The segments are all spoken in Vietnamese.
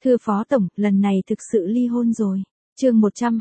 Thưa Phó Tổng, lần này thực sự ly hôn rồi. Chương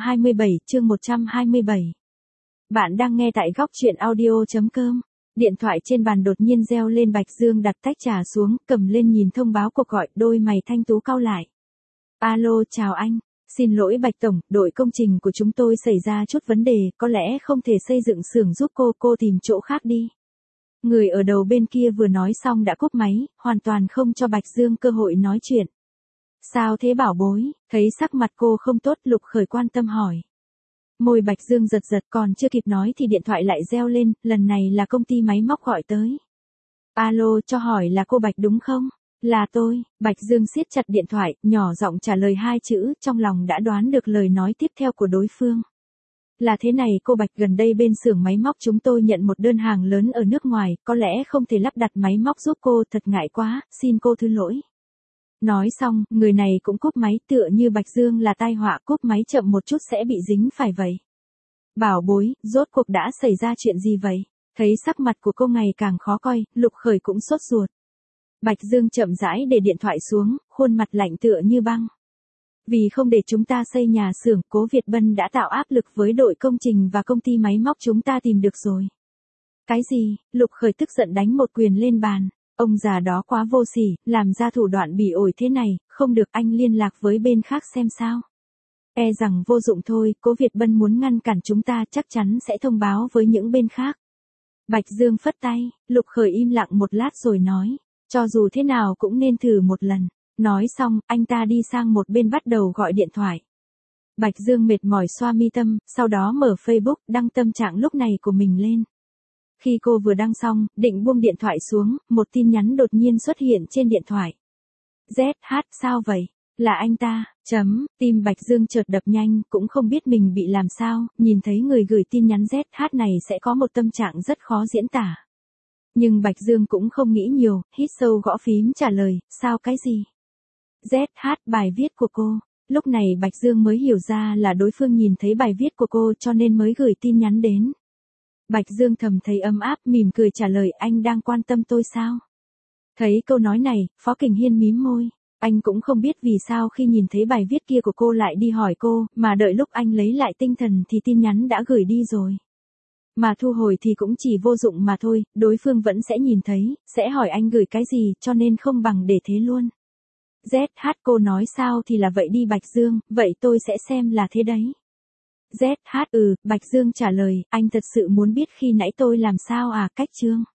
127. Bạn đang nghe tại góc truyện audio.com. Điện thoại trên bàn đột nhiên reo lên. Bạch Dương đặt tách trà xuống, cầm lên nhìn thông báo cuộc gọi, đôi mày thanh tú cau lại. Alo, chào anh. Xin lỗi Bạch Tổng, đội công trình của chúng tôi xảy ra chút vấn đề, có lẽ không thể xây dựng xưởng giúp cô tìm chỗ khác đi. Người ở đầu bên kia vừa nói xong đã cúp máy, hoàn toàn không cho Bạch Dương cơ hội nói chuyện. Sao thế bảo bối, thấy sắc mặt cô không tốt, Lục Khởi quan tâm hỏi. Môi Bạch Dương giật giật, còn chưa kịp nói thì điện thoại lại reo lên, lần này là công ty máy móc gọi tới. Alo, cho hỏi là cô Bạch đúng không? Là tôi. Bạch Dương siết chặt điện thoại, nhỏ giọng trả lời hai chữ, trong lòng đã đoán được lời nói tiếp theo của đối phương. Là thế này cô Bạch, gần đây bên xưởng máy móc chúng tôi nhận một đơn hàng lớn ở nước ngoài, có lẽ không thể lắp đặt máy móc giúp cô, thật ngại quá, xin cô thứ lỗi. Nói xong, người này cũng cúp máy, tựa như Bạch Dương là tai họa, cúp máy chậm một chút sẽ bị dính phải vậy. Bảo bối, rốt cuộc đã xảy ra chuyện gì vậy? Thấy sắc mặt của cô ngày càng khó coi, Lục Khởi cũng sốt ruột. Bạch Dương chậm rãi để điện thoại xuống, khuôn mặt lạnh tựa như băng. Vì không để chúng ta xây nhà xưởng, Cố Việt Bân đã tạo áp lực với đội công trình và công ty máy móc chúng ta tìm được rồi. Cái gì? Lục Khởi tức giận đánh một quyền lên bàn. Ông già đó quá vô sỉ, làm ra thủ đoạn bỉ ổi thế này, không được, anh liên lạc với bên khác xem sao. E rằng vô dụng thôi, Cố Việt Bân muốn ngăn cản chúng ta chắc chắn sẽ thông báo với những bên khác. Bạch Dương phất tay, Lục Khởi im lặng một lát rồi nói, cho dù thế nào cũng nên thử một lần. Nói xong, anh ta đi sang một bên bắt đầu gọi điện thoại. Bạch Dương mệt mỏi xoa mi tâm, sau đó mở Facebook, đăng tâm trạng lúc này của mình lên. Khi cô vừa đăng xong, định buông điện thoại xuống, một tin nhắn đột nhiên xuất hiện trên điện thoại. ZH, sao vậy? Là anh ta, tim Bạch Dương chợt đập nhanh, cũng không biết mình bị làm sao, nhìn thấy người gửi tin nhắn ZH này sẽ có một tâm trạng rất khó diễn tả. Nhưng Bạch Dương cũng không nghĩ nhiều, hít sâu gõ phím trả lời, sao cái gì? ZH, bài viết của cô. Lúc này Bạch Dương mới hiểu ra là đối phương nhìn thấy bài viết của cô cho nên mới gửi tin nhắn đến. Bạch Dương thầm thấy ấm áp, mỉm cười trả lời, anh đang quan tâm tôi sao? Thấy câu nói này, Phó Kình Hiên mím môi. Anh cũng không biết vì sao khi nhìn thấy bài viết kia của cô lại đi hỏi cô, mà đợi lúc anh lấy lại tinh thần thì tin nhắn đã gửi đi rồi. Mà thu hồi thì cũng chỉ vô dụng mà thôi, đối phương vẫn sẽ nhìn thấy, sẽ hỏi anh gửi cái gì, cho nên không bằng để thế luôn. ZH, cô nói sao thì là vậy đi Bạch Dương, vậy tôi sẽ xem là thế đấy. ZH, Bạch Dương trả lời, anh thật sự muốn biết khi nãy tôi làm sao à, cách chương.